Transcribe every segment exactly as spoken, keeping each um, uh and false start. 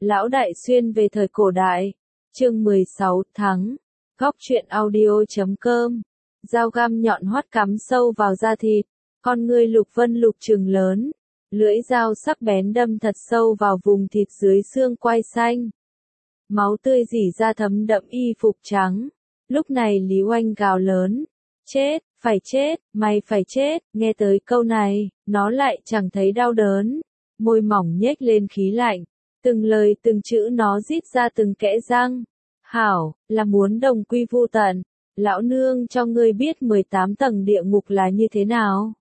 Lão Đại Xuyên về thời cổ đại. Chương mười sáu tháng. Góc truyện audio chấm com. Dao găm nhọn hoắt cắm sâu vào da thịt. Con ngươi Lục Vân Lục trừng lớn. Lưỡi dao sắc bén đâm thật sâu vào vùng thịt dưới xương quai xanh. Máu tươi rỉ ra thấm đẫm y phục trắng. Lúc này Lý Oanh gào lớn. Chết, phải chết, mày phải chết. Nghe tới câu này, nó lại chẳng thấy đau đớn. Môi mỏng nhếch lên khí lạnh. Từng lời từng chữ nó rít ra từng kẽ răng. Hảo, là muốn đồng quy vu tận. Lão nương cho ngươi biết mười tám tầng địa ngục là như thế nào.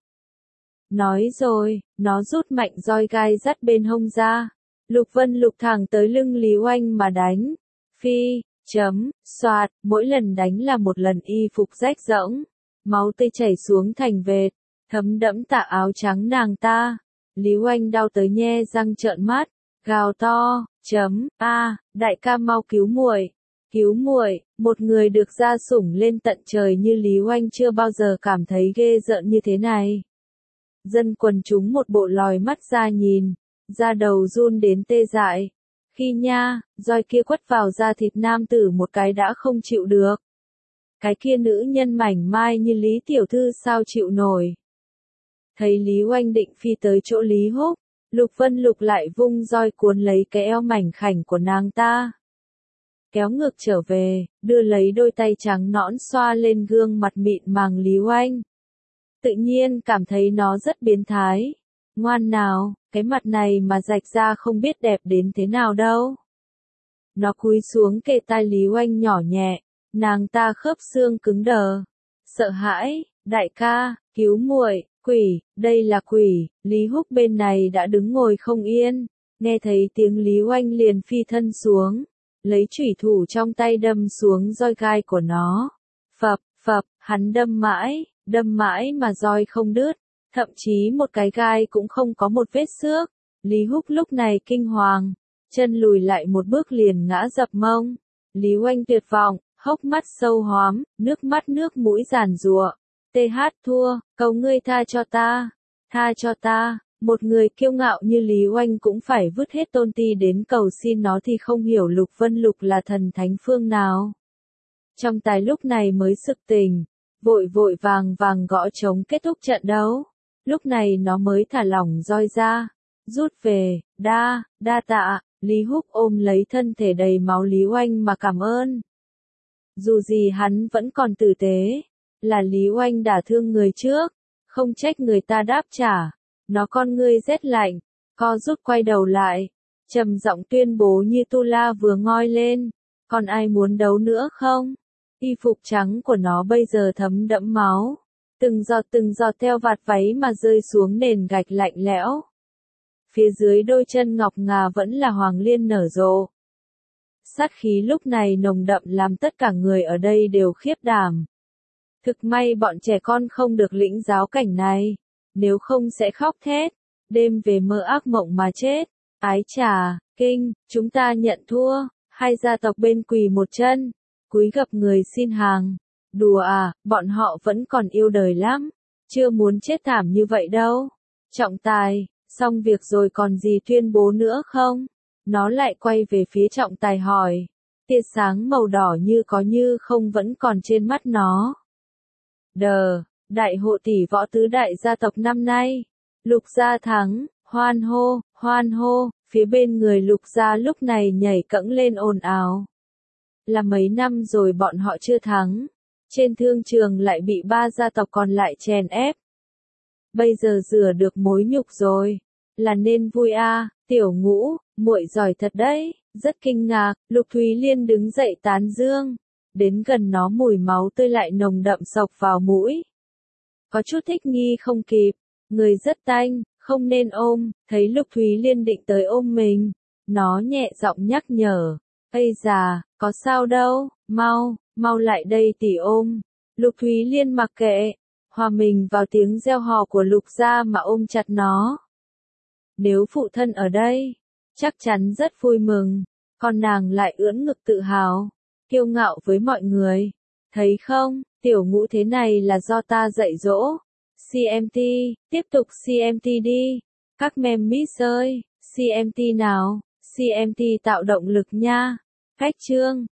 Nói rồi, nó rút mạnh roi gai dắt bên hông ra. Lục Vân Lục thẳng tới lưng Lý Oanh mà đánh. Phi, chấm, xoạt, mỗi lần đánh là một lần y phục rách rỗng. Máu tươi chảy xuống thành vệt, thấm đẫm tà áo trắng nàng ta. Lý Oanh đau tới nhe răng trợn mắt, gào to, chấm, a, đại ca mau cứu muội, cứu muội. Một người được gia sủng lên tận trời như Lý Oanh chưa bao giờ cảm thấy ghê rợn như thế này. Dân quần chúng một bộ lòi mắt ra nhìn, da đầu run đến tê dại. Khi nha, roi kia quất vào da thịt nam tử một cái đã không chịu được. Cái kia nữ nhân mảnh mai như Lý tiểu thư sao chịu nổi. Thấy Lý Oanh định phi tới chỗ Lý Húc, Lục Vân Lục lại vung roi cuốn lấy cái eo mảnh khảnh của nàng ta. Kéo ngược trở về, đưa lấy đôi tay trắng nõn xoa lên gương mặt mịn màng Lý Oanh. Tự nhiên cảm thấy nó rất biến thái. Ngoan nào, cái mặt này mà rạch ra không biết đẹp đến thế nào đâu. Nó cúi xuống kề tai Lý Oanh nhỏ nhẹ, nàng ta khớp xương cứng đờ. Sợ hãi, đại ca, cứu muội, quỷ, đây là quỷ. Lý Húc bên này đã đứng ngồi không yên, nghe thấy tiếng Lý Oanh liền phi thân xuống, lấy chủy thủ trong tay đâm xuống roi gai của nó. Phập, phập, hắn đâm mãi, đâm mãi mà roi không đứt, thậm chí một cái gai cũng không có một vết xước. Lý Húc lúc này kinh hoàng, chân lùi lại một bước liền ngã dập mông. Lý Oanh tuyệt vọng, hốc mắt sâu hoắm, nước mắt nước mũi giàn giụa. Tê hát thua, cầu ngươi tha cho ta, tha cho ta. Một người kiêu ngạo như Lý Oanh cũng phải vứt hết tôn ti đến cầu xin nó thì không hiểu Lục Vân Lục là thần thánh phương nào. Trong tài lúc này mới sực tỉnh, vội vội vàng vàng gõ trống kết thúc trận đấu. Lúc này nó mới thả lỏng roi ra, rút về, đa, đa tạ. Lý Húc ôm lấy thân thể đầy máu Lý Oanh mà cảm ơn. Dù gì hắn vẫn còn tử tế, là Lý Oanh đả thương người trước, không trách người ta đáp trả. Nó con ngươi rét lạnh, co rút quay đầu lại, trầm giọng tuyên bố như tu la vừa ngoi lên. Còn ai muốn đấu nữa không? Y phục trắng của nó bây giờ thấm đẫm máu, từng giọt từng giọt theo vạt váy mà rơi xuống nền gạch lạnh lẽo. Phía dưới đôi chân ngọc ngà vẫn là hoàng liên nở rộ. Sát khí lúc này nồng đậm làm tất cả người ở đây đều khiếp đảm. Thực may bọn trẻ con không được lĩnh giáo cảnh này, nếu không sẽ khóc thét, đêm về mơ ác mộng mà chết. Ái chà, kinh, chúng ta nhận thua. Hai gia tộc bên quỳ một chân, cúi gập người xin hàng. Đùa à, bọn họ vẫn còn yêu đời lắm, chưa muốn chết thảm như vậy đâu. Trọng tài, xong việc rồi còn gì tuyên bố nữa không? Nó lại quay về phía trọng tài hỏi. Tia sáng màu đỏ như có như không vẫn còn trên mắt nó. Đờ, đại hộ tỷ võ tứ đại gia tộc năm nay. Lục gia thắng, hoan hô, hoan hô. Phía bên người Lục gia lúc này nhảy cẫng lên ồn ào. Là mấy năm rồi bọn họ chưa thắng. Trên thương trường lại bị ba gia tộc còn lại chèn ép. Bây giờ rửa được mối nhục rồi, là nên vui a. Tiểu Ngũ, muội giỏi thật đấy. Rất kinh ngạc, Lục Thúy Liên đứng dậy tán dương. Đến gần nó mùi máu tươi lại nồng đậm sộc vào mũi. Có chút thích nghi không kịp, người rất tanh, không nên ôm. Thấy Lục Thúy Liên định tới ôm mình, nó nhẹ giọng nhắc nhở. Ây già, có sao đâu, mau, mau lại đây tỉ ôm. Lục Thúy Liên mặc kệ, hòa mình vào tiếng reo hò của Lục gia mà ôm chặt nó. Nếu phụ thân ở đây, chắc chắn rất vui mừng, còn nàng lại ưỡn ngực tự hào, kiêu ngạo với mọi người. Thấy không, Tiểu Ngũ thế này là do ta dạy dỗ. xê em tê, tiếp tục xê em tê đi. Các mem miss ơi, xê em tê nào, xê em tê tạo động lực nha. Cách chương